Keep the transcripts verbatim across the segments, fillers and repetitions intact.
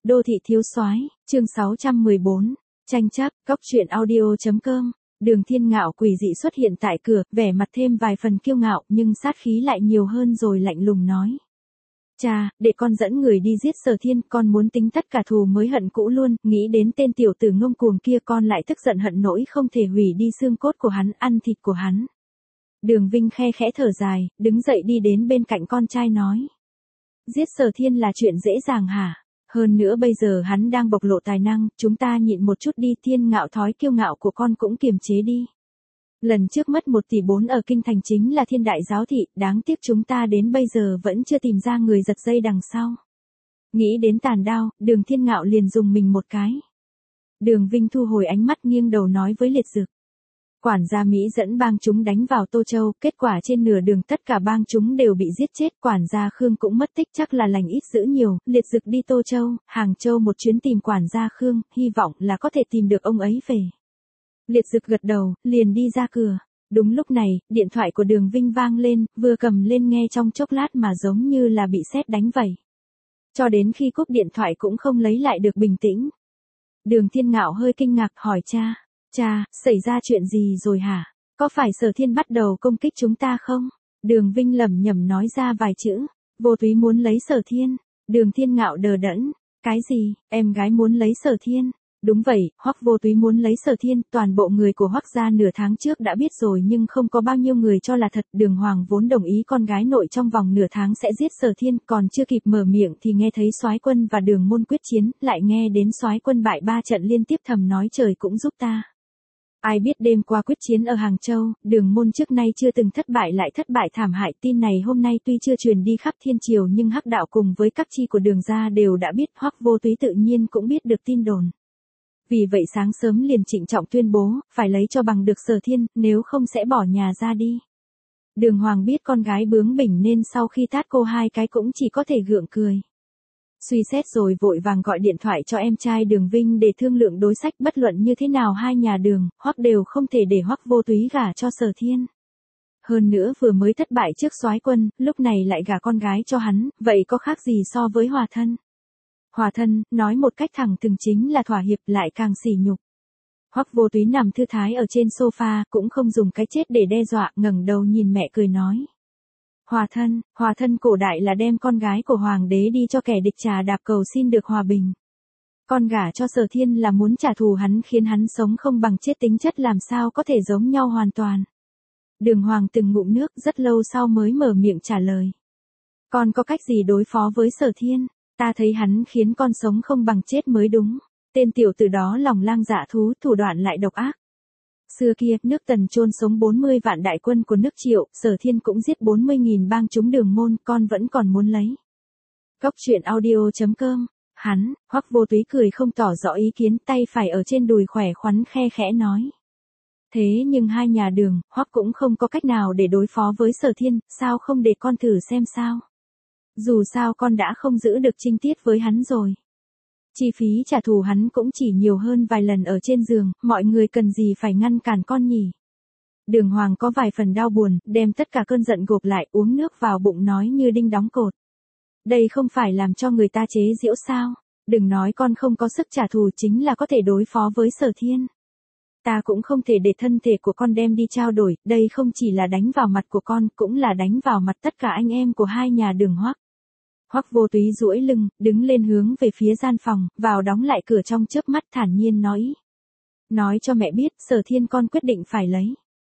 Đô thị thiếu soái, chương sáu trăm mười bốn, tranh chấp, góc truyện audio.com. Đường Thiên Ngạo quỷ dị xuất hiện tại cửa, vẻ mặt thêm vài phần kiêu ngạo, nhưng sát khí lại nhiều hơn rồi lạnh lùng nói: "Cha, để con dẫn người đi giết Sở Thiên, con muốn tính tất cả thù mới hận cũ luôn." Nghĩ đến tên tiểu tử ngông cuồng kia, con lại tức giận hận nỗi không thể hủy đi xương cốt của hắn, ăn thịt của hắn. Đường Vinh khe khẽ thở dài, đứng dậy đi đến bên cạnh con trai nói: "Giết Sở Thiên là chuyện dễ dàng hả? Hơn nữa bây giờ hắn đang bộc lộ tài năng, chúng ta nhịn một chút đi." Thiên Ngạo, thói kiêu ngạo của con cũng kiềm chế đi. Lần trước mất một tỷ bốn ở kinh thành chính là Thiên Đại Giáo Thị, đáng tiếc chúng ta đến bây giờ vẫn chưa tìm ra người giật dây đằng sau. Nghĩ đến tàn đao, Đường Thiên Ngạo liền dùng mình một cái. Đường Vinh thu hồi ánh mắt, nghiêng đầu nói với Liệt Dực: "Quản gia Mỹ dẫn bang chúng đánh vào Tô Châu, kết quả trên nửa đường tất cả bang chúng đều bị giết chết, quản gia Khương cũng mất tích, chắc là lành ít dữ nhiều." Liệt Dực đi Tô Châu, Hàng Châu một chuyến tìm quản gia Khương, hy vọng là có thể tìm được ông ấy về. Liệt Dực gật đầu, liền đi ra cửa. Đúng lúc này, điện thoại của Đường Vinh vang lên, vừa cầm lên nghe trong chốc lát mà giống như là bị sét đánh vậy. Cho đến khi cúp điện thoại cũng không lấy lại được bình tĩnh. Đường Thiên Ngạo hơi kinh ngạc hỏi cha: "Cha, xảy ra chuyện gì rồi hả? Có phải Sở Thiên bắt đầu công kích chúng ta không?" Đường Vinh lẩm nhẩm nói ra vài chữ: "Vô Túy muốn lấy Sở Thiên." Đường Thiên Ngạo đờ đẫn: "Cái gì, em gái muốn lấy Sở Thiên?" "Đúng vậy, Hoắc Vô Túy muốn lấy Sở Thiên." Toàn bộ người của Hoắc gia nửa tháng trước đã biết rồi, nhưng không có bao nhiêu người cho là thật. Đường Hoàng vốn đồng ý con gái nội trong vòng nửa tháng sẽ giết Sở Thiên, còn chưa kịp mở miệng thì nghe thấy Soái Quân và Đường Môn quyết chiến, lại nghe đến Soái Quân bại ba trận liên tiếp, thầm nói trời cũng giúp ta. Ai biết đêm qua quyết chiến ở Hàng Châu, Đường Môn trước nay chưa từng thất bại lại thất bại thảm hại. Tin này hôm nay tuy chưa truyền đi khắp thiên triều, nhưng Hắc đạo cùng với các chi của Đường gia đều đã biết. Hoắc Vô Túy tự nhiên cũng biết được tin đồn. Vì vậy sáng sớm liền trịnh trọng tuyên bố, phải lấy cho bằng được Sở Thiên, nếu không sẽ bỏ nhà ra đi. Đường Hoàng biết con gái bướng bỉnh nên sau khi tát cô hai cái cũng chỉ có thể gượng cười. Suy xét rồi vội vàng gọi điện thoại cho em trai Đường Vinh để thương lượng đối sách. Bất luận như thế nào hai nhà Đường, Hoắc đều không thể để Hoắc Vô Túy gả cho Sở Thiên. Hơn nữa vừa mới thất bại trước Soái Quân, lúc này lại gả con gái cho hắn, vậy có khác gì so với hòa thân. Hòa thân, nói một cách thẳng thừng chính là thỏa hiệp, lại càng sỉ nhục. Hoắc Vô Túy nằm thư thái ở trên sofa, cũng không dùng cái chết để đe dọa, ngẩng đầu nhìn mẹ cười nói: "Hòa thân, hòa thân cổ đại là đem con gái của hoàng đế đi cho kẻ địch trà đạp cầu xin được hòa bình. Con gả cho Sở Thiên là muốn trả thù hắn, khiến hắn sống không bằng chết, tính chất làm sao có thể giống nhau hoàn toàn." Đường Hoàng từng ngụm nước, rất lâu sau mới mở miệng trả lời: "Con có cách gì đối phó với Sở Thiên? Ta thấy hắn khiến con sống không bằng chết mới đúng. Tên tiểu tử đó lòng lang dạ thú, thủ đoạn lại độc ác. Xưa kia, nước Tần chôn sống bốn mươi vạn đại quân của nước Triệu, Sở Thiên cũng giết bốn mươi nghìn bang chúng Đường Môn, con vẫn còn muốn lấy." Góc truyện audio.com. Hắn, Hoắc Vô Túy cười không tỏ rõ ý kiến, tay phải ở trên đùi khỏe khoắn khe khẽ nói: "Thế nhưng hai nhà Đường, Hoắc cũng không có cách nào để đối phó với Sở Thiên, sao không để con thử xem sao? Dù sao con đã không giữ được trinh tiết với hắn rồi. Chi phí trả thù hắn cũng chỉ nhiều hơn vài lần ở trên giường, mọi người cần gì phải ngăn cản con nhỉ?" Đường Hoàng có vài phần đau buồn, đem tất cả cơn giận gộp lại, uống nước vào bụng nói như đinh đóng cột: "Đây không phải làm cho người ta chế giễu sao? Đừng nói con không có sức trả thù, chính là có thể đối phó với Sở Thiên. Ta cũng không thể để thân thể của con đem đi trao đổi, đây không chỉ là đánh vào mặt của con, cũng là đánh vào mặt tất cả anh em của hai nhà Đường Hoắc." Hoắc Vô Túy duỗi lưng, đứng lên hướng về phía gian phòng, vào đóng lại cửa trong chớp mắt, thản nhiên nói: "Nói cho mẹ biết, Sở Thiên con quyết định phải lấy."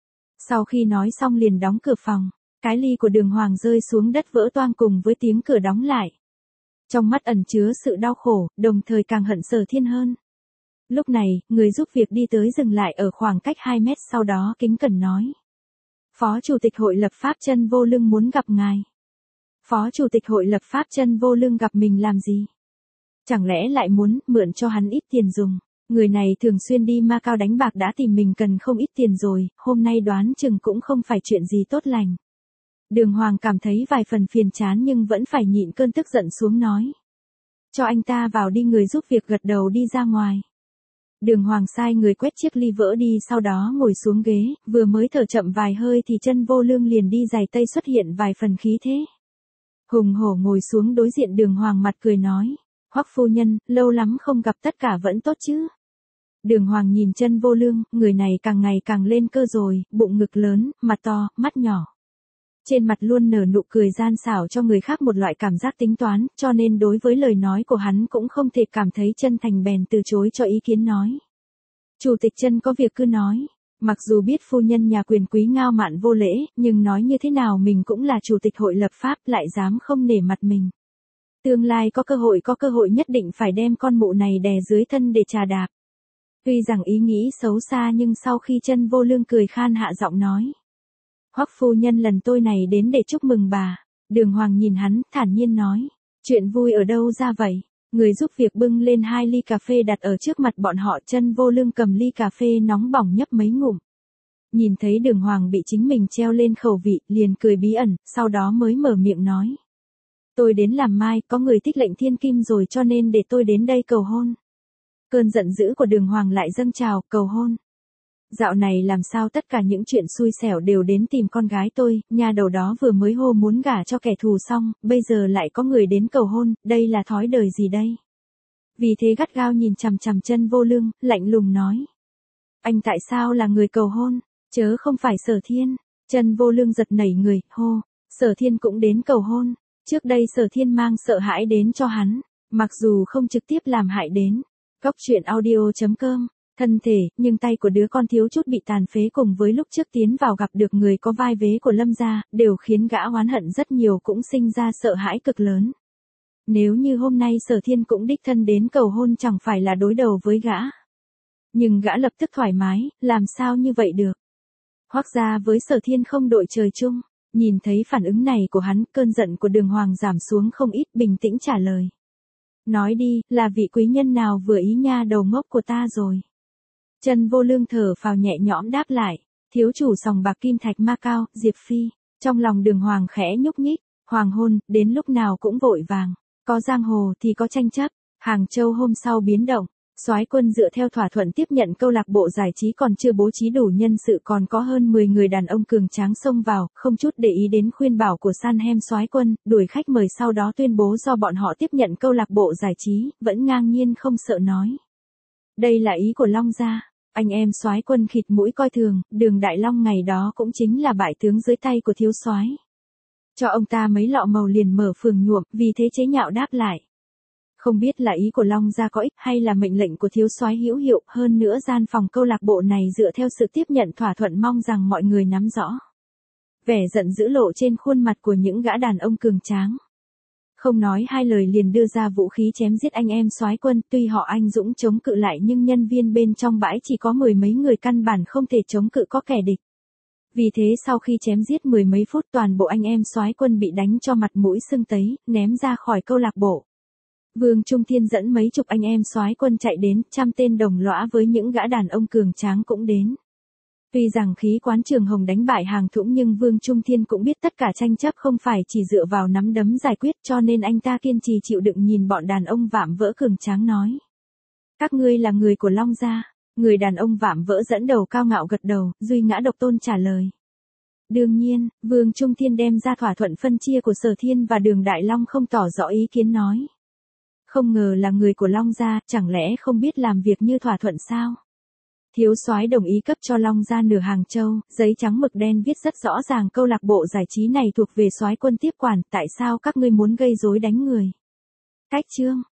Sau khi nói xong liền đóng cửa phòng, cái ly của Đường Hoàng rơi xuống đất vỡ toang cùng với tiếng cửa đóng lại. Trong mắt ẩn chứa sự đau khổ, đồng thời càng hận Sở Thiên hơn. Lúc này, người giúp việc đi tới dừng lại ở khoảng cách hai mét, sau đó kính cẩn nói: "Phó Chủ tịch Hội Lập Pháp Chân Vô Lương muốn gặp ngài." Phó Chủ tịch Hội Lập Pháp Chân Vô Lương gặp mình làm gì? Chẳng lẽ lại muốn mượn cho hắn ít tiền dùng? Người này thường xuyên đi Macao đánh bạc, đã tìm mình cần không ít tiền rồi, hôm nay đoán chừng cũng không phải chuyện gì tốt lành. Đường Hoàng cảm thấy vài phần phiền chán nhưng vẫn phải nhịn cơn tức giận xuống nói: "Cho anh ta vào đi." Người giúp việc gật đầu đi ra ngoài. Đường Hoàng sai người quét chiếc ly vỡ đi, sau đó ngồi xuống ghế, vừa mới thở chậm vài hơi thì Chân Vô Lương liền đi giày tây, xuất hiện vài phần khí thế. Hùng hổ ngồi xuống đối diện Đường Hoàng, mặt cười nói: Hoắc phu nhân, lâu lắm không gặp tất cả vẫn tốt chứ? Đường Hoàng nhìn Chân Vô Lương, người này càng ngày càng lên cơ rồi, bụng ngực lớn, mặt to, mắt nhỏ. Trên mặt luôn nở nụ cười gian xảo cho người khác một loại cảm giác tính toán, cho nên đối với lời nói của hắn cũng không thể cảm thấy chân thành bèn từ chối cho ý kiến nói. Chủ tịch Chân có việc cứ nói. Mặc dù biết phu nhân nhà quyền quý ngao mạn vô lễ, nhưng nói như thế nào mình cũng là chủ tịch hội lập pháp, lại dám không nể mặt mình. Tương lai có cơ hội có cơ hội nhất định phải đem con mụ này đè dưới thân để trà đạp. Tuy rằng ý nghĩ xấu xa nhưng sau khi Chân Vô Lương cười khan hạ giọng nói. Hoắc phu nhân lần tôi này đến để chúc mừng bà. Đường Hoàng nhìn hắn, thản nhiên nói. Chuyện vui ở đâu ra vậy? Người giúp việc bưng lên hai ly cà phê đặt ở trước mặt bọn họ. Chân Vô Lương cầm ly cà phê nóng bỏng nhấp mấy ngụm. Nhìn thấy Đường Hoàng bị chính mình treo lên khẩu vị, liền cười bí ẩn, sau đó mới mở miệng nói. Tôi đến làm mai, có người thích lệnh thiên kim rồi cho nên để tôi đến đây cầu hôn. Cơn giận dữ của Đường Hoàng lại dâng trào, cầu hôn. Dạo này làm sao tất cả những chuyện xui xẻo đều đến tìm con gái tôi, nhà đầu đó vừa mới hô muốn gả cho kẻ thù xong, bây giờ lại có người đến cầu hôn, đây là thói đời gì đây? Vì thế gắt gao nhìn chằm chằm Chân Vô Lương, lạnh lùng nói. Anh tại sao là người cầu hôn, chớ không phải Sở Thiên. Chân Vô Lương giật nảy người, hô, Sở Thiên cũng đến cầu hôn. Trước đây Sở Thiên mang sợ hãi đến cho hắn, mặc dù không trực tiếp làm hại đến. Cóc truyện audio chấm com, thân thể, nhưng tay của đứa con thiếu chút bị tàn phế cùng với lúc trước tiến vào gặp được người có vai vế của Lâm gia, đều khiến gã oán hận rất nhiều cũng sinh ra sợ hãi cực lớn. Nếu như hôm nay Sở Thiên cũng đích thân đến cầu hôn chẳng phải là đối đầu với gã. Nhưng gã lập tức thoải mái, làm sao như vậy được. Hoắc gia với Sở Thiên không đội trời chung, nhìn thấy phản ứng này của hắn, cơn giận của Đường Hoàng giảm xuống không ít, bình tĩnh trả lời. Nói đi, là vị quý nhân nào vừa ý nha đầu ngốc của ta rồi. Chân Vô Lương thở phào nhẹ nhõm đáp lại, thiếu chủ sòng bạc Kim Thạch Ma Cao, Diệp Phi. Trong lòng Đường Hoàng khẽ nhúc nhích, hoàng hôn, đến lúc nào cũng vội vàng, có giang hồ thì có tranh chấp. Hàng Châu hôm sau biến động, Soái Quân dựa theo thỏa thuận tiếp nhận câu lạc bộ giải trí còn chưa bố trí đủ nhân sự, còn có hơn mười người đàn ông cường tráng xông vào, không chút để ý đến khuyên bảo của Sanhem Soái Quân, đuổi khách mời sau đó tuyên bố do bọn họ tiếp nhận câu lạc bộ giải trí, vẫn ngang nhiên không sợ nói. Đây là ý của Long gia. Anh em Soái Quân khịt mũi coi thường, Đường Đại Long ngày đó cũng chính là bại tướng dưới tay của thiếu soái. Cho ông ta mấy lọ màu liền mở phường nhuộm, vì thế chế nhạo đáp lại. Không biết là ý của Long gia có ích hay là mệnh lệnh của thiếu soái hữu hiệu, hơn nữa gian phòng câu lạc bộ này dựa theo sự tiếp nhận thỏa thuận, mong rằng mọi người nắm rõ. Vẻ giận dữ lộ trên khuôn mặt của những gã đàn ông cường tráng. Không nói hai lời liền đưa ra vũ khí chém giết anh em Soái Quân, tuy họ anh dũng chống cự lại nhưng nhân viên bên trong bãi chỉ có mười mấy người, căn bản không thể chống cự có kẻ địch. Vì thế sau khi chém giết mười mấy phút, toàn bộ anh em Soái Quân bị đánh cho mặt mũi sưng tấy, ném ra khỏi câu lạc bộ. Vương Trung Thiên dẫn mấy chục anh em Soái Quân chạy đến, trăm tên đồng lõa với những gã đàn ông cường tráng cũng đến. Tuy rằng khí quán Trường Hồng đánh bại Hàng Thũng nhưng Vương Trung Thiên cũng biết tất cả tranh chấp không phải chỉ dựa vào nắm đấm giải quyết, cho nên anh ta kiên trì chịu đựng nhìn bọn đàn ông vạm vỡ cường tráng nói. Các ngươi là người của Long gia. Người đàn ông vạm vỡ dẫn đầu cao ngạo gật đầu, Duy Ngã Độc Tôn trả lời. Đương nhiên, Vương Trung Thiên đem ra thỏa thuận phân chia của Sở Thiên và Đường Đại Long không tỏ rõ ý kiến nói. Không ngờ là người của Long gia, chẳng lẽ không biết làm việc như thỏa thuận sao? Thiếu soái đồng ý cấp cho Long gia nửa Hàng Châu, giấy trắng mực đen viết rất rõ ràng câu lạc bộ giải trí này thuộc về Soái Quân tiếp quản, tại sao các ngươi muốn gây rối đánh người? Cách chương